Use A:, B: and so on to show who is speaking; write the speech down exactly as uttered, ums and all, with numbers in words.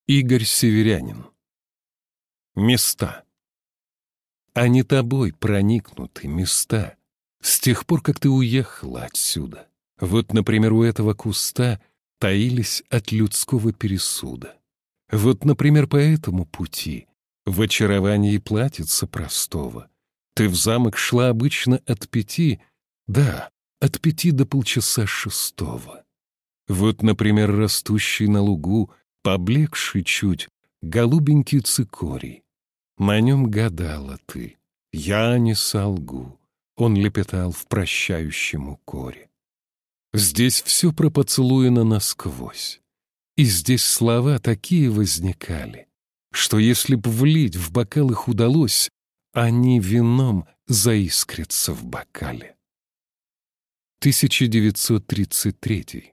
A: Игорь Северянин. Места. Они тобой проникнуты, места, с тех пор, как ты уехала отсюда. Вот, например, у этого куста таились от людского пересуда. Вот, например, по этому пути, в очаровании платьица простого, ты в замок шла обычно от пяти, да, от пяти до полчаса шестого. Вот, например, растущий на лугу, поблекший чуть, голубенький цикорий. На нем гадала ты, я не солгу, он лепетал в прощающем укоре. Здесь все пропоцелуено насквозь, и здесь слова такие возникали, что если б влить в бокал их удалось, они вином заискрятся в бокале. тысяча девятьсот тридцать третий.